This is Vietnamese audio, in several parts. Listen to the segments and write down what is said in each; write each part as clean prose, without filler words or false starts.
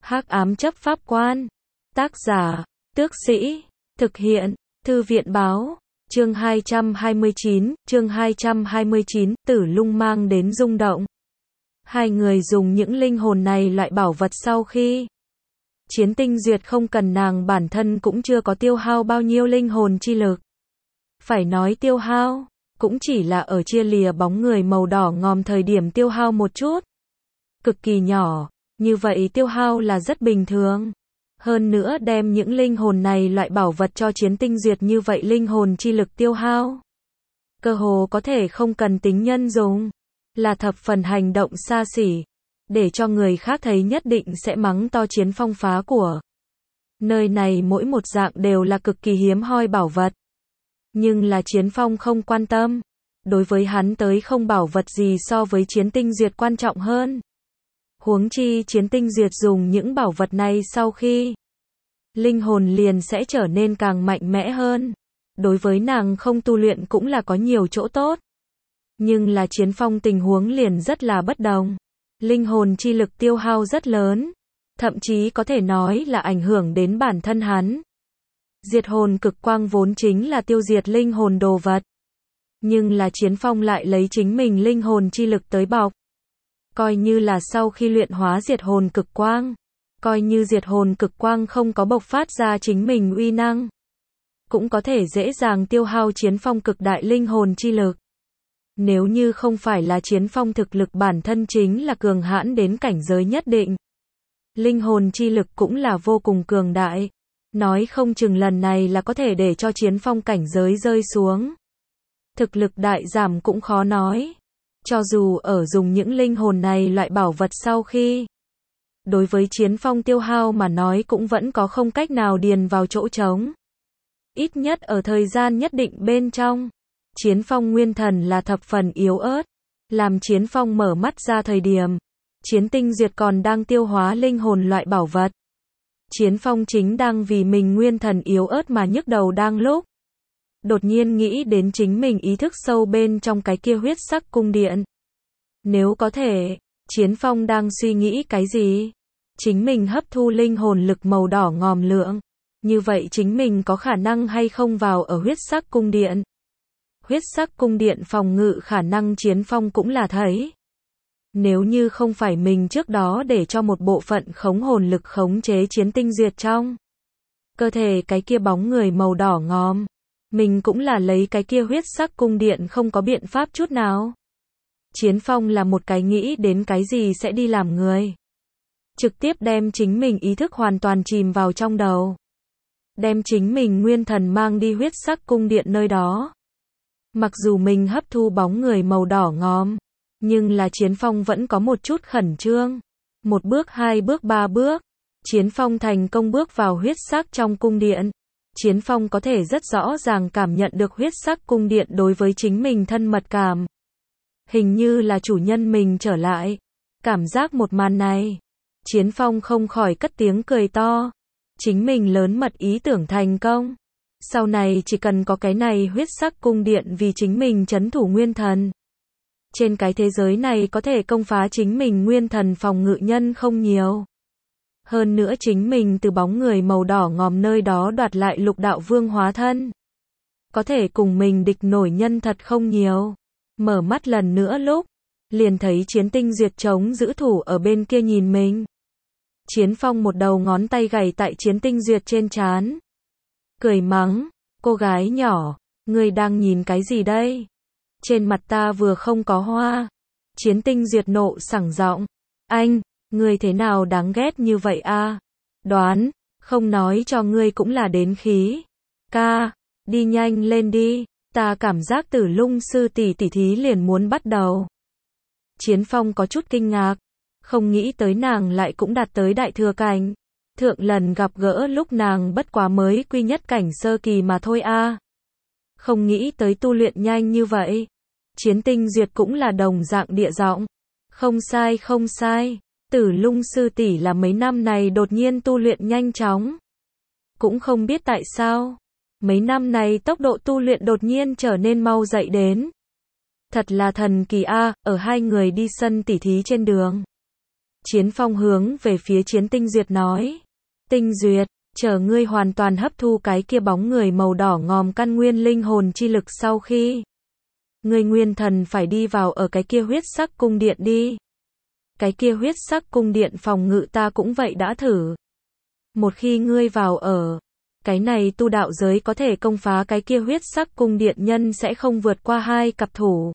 Hắc ám chấp pháp quan. Tác giả, Tước Sĩ. Thực hiện, Thư viện báo. Chương 229, Tử Lung mang đến rung động. Hai người dùng những linh hồn này loại bảo vật sau khi Chiến Tinh Duyệt không cần nàng bản thân cũng chưa có tiêu hao bao nhiêu linh hồn chi lực. Phải nói tiêu hao, cũng chỉ là ở chia lìa bóng người màu đỏ ngòm thời điểm tiêu hao một chút. Cực kỳ nhỏ, như vậy tiêu hao là rất bình thường. Hơn nữa đem những linh hồn này loại bảo vật cho Chiến Tinh Duyệt như vậy linh hồn chi lực tiêu hao. Cơ hồ có thể không cần tính nhân dùng. Là thập phần hành động xa xỉ. Để cho người khác thấy nhất định sẽ mắng to Chiến Phong phá của. Nơi này mỗi một dạng đều là cực kỳ hiếm hoi bảo vật. Nhưng là Chiến Phong không quan tâm. Đối với hắn tới không bảo vật gì so với Chiến Tinh Duyệt quan trọng hơn. Huống chi Chiến Tinh Duyệt dùng những bảo vật này sau khi linh hồn liền sẽ trở nên càng mạnh mẽ hơn. Đối với nàng không tu luyện cũng là có nhiều chỗ tốt. Nhưng là Chiến Phong tình huống liền rất là bất đồng. Linh hồn chi lực tiêu hao rất lớn. Thậm chí có thể nói là ảnh hưởng đến bản thân hắn. Diệt hồn cực quang vốn chính là tiêu diệt linh hồn đồ vật. Nhưng là Chiến Phong lại lấy chính mình linh hồn chi lực tới bọc. Coi như là sau khi luyện hóa diệt hồn cực quang. Coi như diệt hồn cực quang không có bộc phát ra chính mình uy năng. Cũng có thể dễ dàng tiêu hao Chiến Phong cực đại linh hồn chi lực. Nếu như không phải là Chiến Phong thực lực bản thân chính là cường hãn đến cảnh giới nhất định. Linh hồn chi lực cũng là vô cùng cường đại. Nói không chừng lần này là có thể để cho Chiến Phong cảnh giới rơi xuống. Thực lực đại giảm cũng khó nói. Cho dù ở dùng những linh hồn này loại bảo vật sau khi. Đối với Chiến Phong tiêu hao mà nói cũng vẫn có không cách nào điền vào chỗ trống. Ít nhất ở thời gian nhất định bên trong. Chiến Phong nguyên thần là thập phần yếu ớt. Làm Chiến Phong mở mắt ra thời điểm. Chiến Tinh Duyệt còn đang tiêu hóa linh hồn loại bảo vật. Chiến Phong chính đang vì mình nguyên thần yếu ớt mà nhức đầu đang lúc. Đột nhiên nghĩ đến chính mình ý thức sâu bên trong cái kia huyết sắc cung điện. Nếu có thể, Chiến Phong đang suy nghĩ cái gì? Chính mình hấp thu linh hồn lực màu đỏ ngòm lượng. Như vậy chính mình có khả năng hay không vào ở huyết sắc cung điện? Huyết sắc cung điện phòng ngự khả năng Chiến Phong cũng là thấy. Nếu như không phải mình trước đó để cho một bộ phận khống hồn lực khống chế Chiến Tinh Duyệt trong cơ thể cái kia bóng người màu đỏ ngòm. Mình cũng là lấy cái kia huyết sắc cung điện không có biện pháp chút nào. Chiến Phong là một cái nghĩ đến cái gì sẽ đi làm người. Trực tiếp đem chính mình ý thức hoàn toàn chìm vào trong đầu. Đem chính mình nguyên thần mang đi huyết sắc cung điện nơi đó. Mặc dù mình hấp thu bóng người màu đỏ ngòm. Nhưng là Chiến Phong vẫn có một chút khẩn trương. Một bước, hai bước, ba bước. Chiến Phong thành công bước vào huyết sắc trong cung điện. Chiến Phong có thể rất rõ ràng cảm nhận được huyết sắc cung điện đối với chính mình thân mật cảm. Hình như là chủ nhân mình trở lại. Cảm giác một màn này. Chiến Phong không khỏi cất tiếng cười to. Chính mình lớn mật ý tưởng thành công. Sau này chỉ cần có cái này huyết sắc cung điện vì chính mình trấn thủ nguyên thần. Trên cái thế giới này có thể công phá chính mình nguyên thần phòng ngự nhân không nhiều. Hơn nữa chính mình từ bóng người màu đỏ ngòm nơi đó đoạt lại lục đạo vương hóa thân. Có thể cùng mình địch nổi nhân thật không nhiều. Mở mắt lần nữa lúc. Liền thấy Chiến Tinh Duyệt chống giữ thủ ở bên kia nhìn mình. Chiến Phong một đầu ngón tay gảy tại Chiến Tinh Duyệt trên trán. Cười mắng. Cô gái nhỏ. Ngươi đang nhìn cái gì đây? Trên mặt ta vừa không có hoa. Chiến Tinh Duyệt nộ sảng giọng. Anh, ngươi thế nào đáng ghét như vậy a? Đoán, không nói cho ngươi cũng là đến khí. Ca, đi nhanh lên đi, ta cảm giác Tử Lung sư tỷ tỉ thí liền muốn bắt đầu. Chiến Phong có chút kinh ngạc, không nghĩ tới nàng lại cũng đạt tới đại thừa cảnh. Thượng lần gặp gỡ lúc nàng bất quá mới quy nhất cảnh sơ kỳ mà thôi a. Không nghĩ tới tu luyện nhanh như vậy. Chiến Tinh Duyệt cũng là đồng dạng địa giọng. Không sai không sai. Tử Lung sư tỷ là mấy năm này đột nhiên tu luyện nhanh chóng. Cũng không biết tại sao. Mấy năm này tốc độ tu luyện đột nhiên trở nên mau dậy đến. Thật là thần kỳ a. Ở hai người đi sân tỉ thí trên đường. Chiến Phong hướng về phía Chiến Tinh Duyệt nói. Tinh Duyệt, chờ ngươi hoàn toàn hấp thu cái kia bóng người màu đỏ ngòm căn nguyên linh hồn chi lực sau khi. Ngươi nguyên thần phải đi vào ở cái kia huyết sắc cung điện đi. Cái kia huyết sắc cung điện phòng ngự ta cũng vậy đã thử. Một khi ngươi vào ở, cái này tu đạo giới có thể công phá cái kia huyết sắc cung điện nhân sẽ không vượt qua 2 cặp thủ.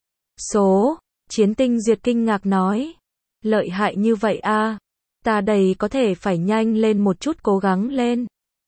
Số, Chiến Tinh Duyệt kinh ngạc nói. Lợi hại như vậy a, ta đầy có thể phải nhanh lên một chút cố gắng lên.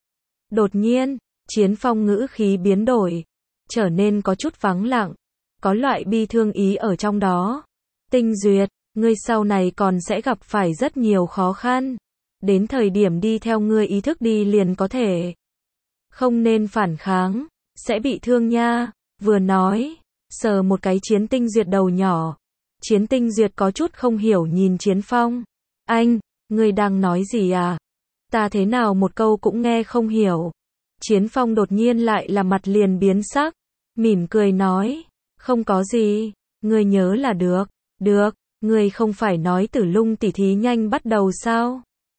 Đột nhiên, Chiến Phong ngữ khí biến đổi, trở nên có chút vắng lặng, có loại bi thương ý ở trong đó. Tinh Duyệt, ngươi sau này còn sẽ gặp phải rất nhiều khó khăn. Đến thời điểm đi theo ngươi ý thức đi liền có thể. Không nên phản kháng, sẽ bị thương nha. Vừa nói, sờ một cái Chiến Tinh Duyệt đầu nhỏ. Chiến Tinh Duyệt có chút không hiểu nhìn Chiến Phong. Anh, ngươi đang nói gì à? Ta thế nào một câu cũng nghe không hiểu. Chiến Phong đột nhiên lại là mặt liền biến sắc. Mỉm cười nói. Không có gì, ngươi nhớ là được. Được, ngươi không phải nói Tử Lung tỉ thí nhanh bắt đầu sao?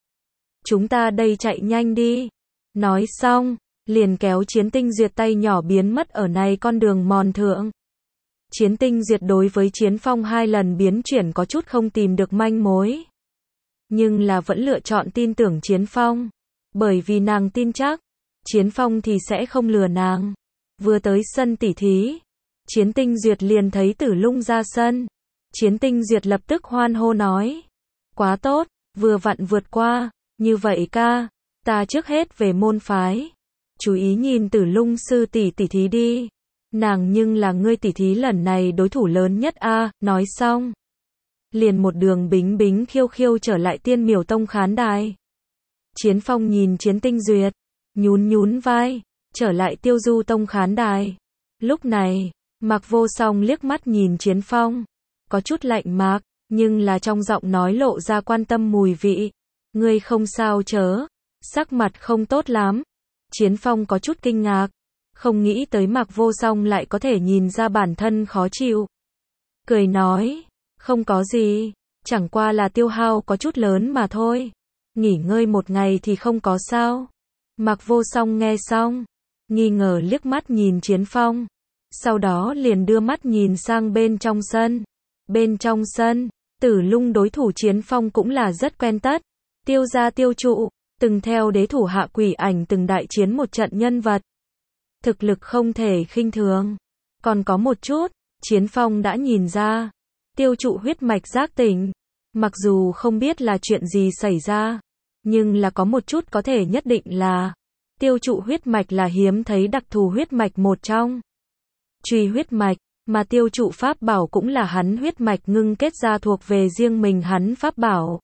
Chúng ta đây chạy nhanh đi. Nói xong, liền kéo Chiến Tinh Duyệt tay nhỏ biến mất ở này con đường mòn thượng. Chiến Tinh Duyệt đối với Chiến Phong 2 lần biến chuyển có chút không tìm được manh mối. Nhưng là vẫn lựa chọn tin tưởng Chiến Phong. Bởi vì nàng tin chắc, Chiến Phong thì sẽ không lừa nàng. Vừa tới sân tỉ thí, Chiến Tinh Duyệt liền thấy Tử Lung ra sân. Chiến Tinh Duyệt lập tức hoan hô nói. Quá tốt, vừa vặn vượt qua. Như vậy ca, ta trước hết về môn phái. Chú ý nhìn Tử Lung sư tỷ tỉ thí đi. Nàng nhưng là ngươi tỉ thí lần này đối thủ lớn nhất a. Nói xong, liền một đường bính bính khiêu khiêu trở lại Tiên Miểu Tông khán đài. Chiến Phong nhìn Chiến Tinh Duyệt, nhún nhún vai, trở lại Tiêu Du Tông khán đài. Lúc này, Mạc Vô Song liếc mắt nhìn Chiến Phong, có chút lạnh mạc, nhưng là trong giọng nói lộ ra quan tâm mùi vị. Ngươi không sao chớ? Sắc mặt không tốt lắm. Chiến Phong có chút kinh ngạc, không nghĩ tới Mạc Vô Song lại có thể nhìn ra bản thân khó chịu. Cười nói, không có gì, chẳng qua là tiêu hao có chút lớn mà thôi. Nghỉ ngơi một ngày thì không có sao. Mạc Vô Song nghe xong, nghi ngờ liếc mắt nhìn Chiến Phong, sau đó liền đưa mắt nhìn sang bên trong sân. Bên trong sân, Tử Lung đối thủ Chiến Phong cũng là rất quen tất. Tiêu gia tiêu trụ, từng theo đế thủ Hạ Quỷ Ảnh từng đại chiến một trận nhân vật. Thực lực không thể khinh thường. Còn có một chút, Chiến Phong đã nhìn ra. Tiêu trụ huyết mạch giác tỉnh. Mặc dù không biết là chuyện gì xảy ra, nhưng là có một chút có thể nhất định là tiêu trụ huyết mạch là hiếm thấy đặc thù huyết mạch một trong. Truy huyết mạch, mà tiêu trụ pháp bảo cũng là hắn huyết mạch ngưng kết ra thuộc về riêng mình hắn pháp bảo.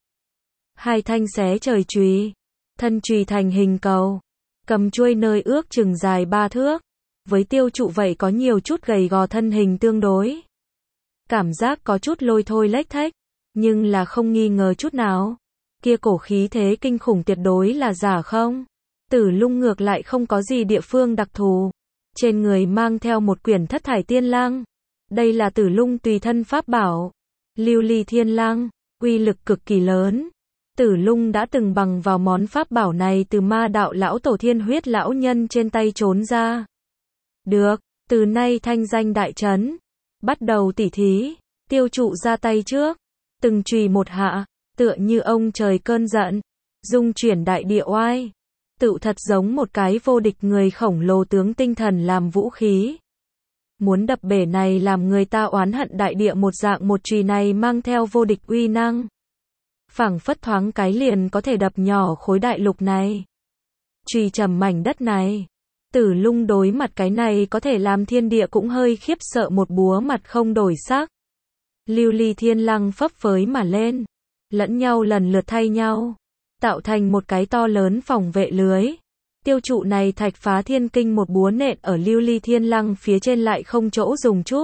2 thanh xé trời chùy, thân chùy thành hình cầu, cầm chuôi nơi ước chừng dài 3 thước, với tiêu trụ vậy có nhiều chút gầy gò thân hình tương đối. Cảm giác có chút lôi thôi lếch thếch, nhưng là không nghi ngờ chút nào. Kia cổ khí thế kinh khủng tuyệt đối là giả không? Tử Lung ngược lại không có gì địa phương đặc thù. Trên người mang theo một quyển Thất Thải Tiên Lăng. Đây là Tử Lung tùy thân pháp bảo. Lưu Ly Thiên Lăng, uy lực cực kỳ lớn. Tử Lung đã từng bằng vào món pháp bảo này từ Ma Đạo lão tổ Thiên Huyết lão nhân trên tay trốn ra. Được, từ nay thanh danh đại trấn. Bắt đầu tỉ thí, tiêu trụ ra tay trước. Từng chùy một hạ, tựa như ông trời cơn giận. Dung chuyển đại địa oai. Tự thật giống một cái vô địch người khổng lồ tướng tinh thần làm vũ khí. Muốn đập bể này làm người ta oán hận đại địa một dạng, một chùy này mang theo vô địch uy năng. Phảng phất thoáng cái liền có thể đập nhỏ khối đại lục này. Chùy trầm mảnh đất này. Tử Lung đối mặt cái này có thể làm thiên địa cũng hơi khiếp sợ một búa mặt không đổi sắc. Lưu Ly Thiên Lăng phấp phới mà lên, lẫn nhau lần lượt thay nhau, tạo thành một cái to lớn phòng vệ lưới. Tiêu trụ này thạch phá thiên kinh một búa nện ở Lưu Ly Thiên Lăng phía trên lại không chỗ dùng chút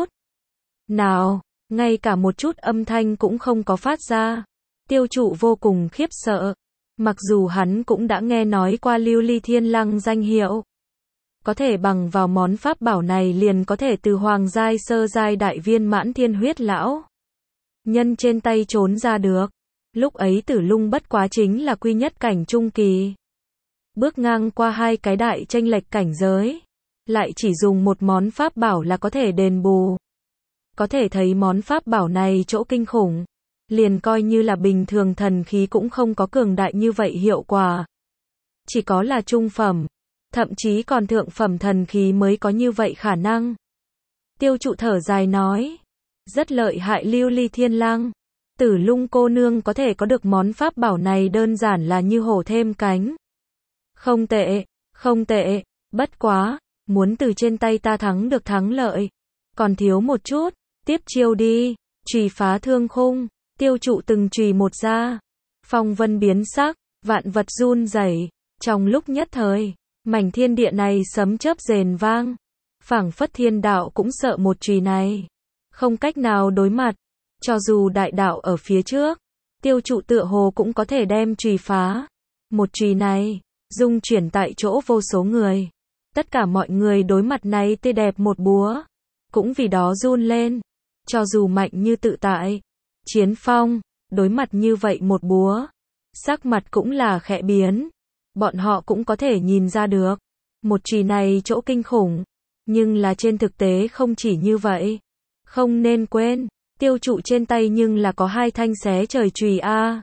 nào, ngay cả một chút âm thanh cũng không có phát ra. Tiêu trụ vô cùng khiếp sợ, mặc dù hắn cũng đã nghe nói qua Lưu Ly Thiên Lăng danh hiệu. Có thể bằng vào món pháp bảo này liền có thể từ hoàng giai sơ giai đại viên mãn thiên huyết lão nhân trên tay trốn ra được. Lúc ấy Tử Lung bất quá chính là quy nhất cảnh trung kỳ. Bước ngang qua hai cái đại chênh lệch cảnh giới. Lại chỉ dùng một món pháp bảo là có thể đền bù. Có thể thấy món pháp bảo này chỗ kinh khủng. Liền coi như là bình thường thần khí cũng không có cường đại như vậy hiệu quả. Chỉ có là trung phẩm. Thậm chí còn thượng phẩm thần khí mới có như vậy khả năng. Tiêu Trụ thở dài nói. Rất lợi hại Lưu Ly Thiên Lăng. Tử Lung cô nương có thể có được món pháp bảo này đơn giản là như hổ thêm cánh. Không tệ, không tệ, bất quá, muốn từ trên tay ta thắng được thắng lợi. Còn thiếu một chút, tiếp chiêu đi, chùy phá thương khung, Tiêu Trụ từng chùy một ra. Phong vân biến sắc, vạn vật run rẩy, trong lúc nhất thời, mảnh thiên địa này sấm chớp rền vang. Phảng phất thiên đạo cũng sợ một chùy này. Không cách nào đối mặt. Cho dù đại đạo ở phía trước, Tiêu Trụ tựa hồ cũng có thể đem chùy phá. Một chùy này, dung chuyển tại chỗ vô số người. Tất cả mọi người đối mặt này tươi đẹp một búa. Cũng vì đó run lên. Cho dù mạnh như tự tại. Chiến Phong, đối mặt như vậy một búa. Sắc mặt cũng là khẽ biến. Bọn họ cũng có thể nhìn ra được. Một chùy này chỗ kinh khủng. Nhưng là trên thực tế không chỉ như vậy. Không nên quên. Tiêu Trụ trên tay nhưng là có hai thanh xé trời chùy a.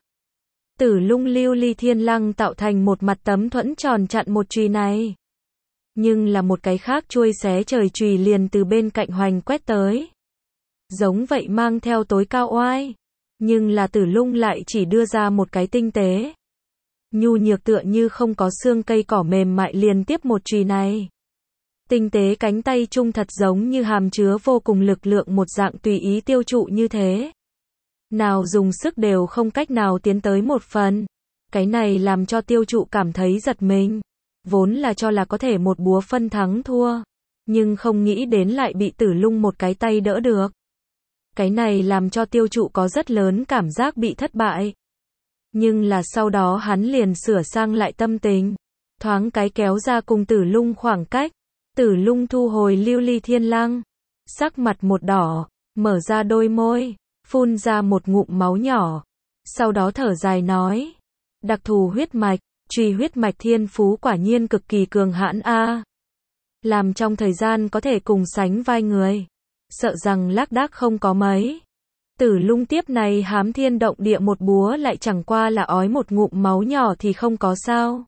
Tử Lung Lưu Ly Thiên Lăng tạo thành một mặt tấm thuẫn tròn chặn một chùy này. Nhưng là một cái khác chuôi xé trời chùy liền từ bên cạnh hoành quét tới. Giống vậy mang theo tối cao oai. Nhưng là Tử Lung lại chỉ đưa ra một cái tinh tế. Nhu nhược tựa như không có xương cây cỏ mềm mại liền tiếp một chùy này. Tinh tế cánh tay trung thật giống như hàm chứa vô cùng lực lượng một dạng tùy ý Tiêu Trụ như thế. Nào dùng sức đều không cách nào tiến tới một phần. Cái này làm cho Tiêu Trụ cảm thấy giật mình. Vốn là cho là có thể một búa phân thắng thua. Nhưng không nghĩ đến lại bị Tử Lung một cái tay đỡ được. Cái này làm cho Tiêu Trụ có rất lớn cảm giác bị thất bại. Nhưng là sau đó hắn liền sửa sang lại tâm tình. Thoáng cái kéo ra cùng Tử Lung khoảng cách. Tử Lung thu hồi Lưu Ly Thiên Lăng. Sắc mặt một đỏ, mở ra đôi môi, phun ra một ngụm máu nhỏ. Sau đó thở dài nói. Đặc thù huyết mạch, truy huyết mạch thiên phú quả nhiên cực kỳ cường hãn a. Làm trong thời gian có thể cùng sánh vai người. Sợ rằng lác đác không có mấy. Tử Lung tiếp này hám thiên động địa một búa lại chẳng qua là ói một ngụm máu nhỏ thì không có sao.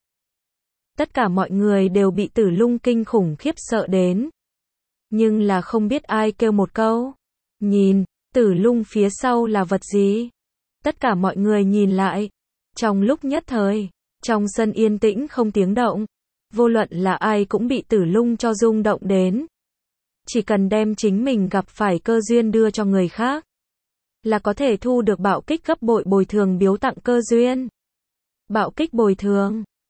Tất cả mọi người đều bị Tử Lung kinh khủng khiếp sợ đến. Nhưng là không biết ai kêu một câu. Nhìn, Tử Lung phía sau là vật gì? Tất cả mọi người nhìn lại. Trong lúc nhất thời, trong sân yên tĩnh không tiếng động. Vô luận là ai cũng bị Tử Lung cho rung động đến. Chỉ cần đem chính mình gặp phải cơ duyên đưa cho người khác. Là có thể thu được bạo kích gấp bội bồi thường biếu tặng cơ duyên. Bạo kích bồi thường.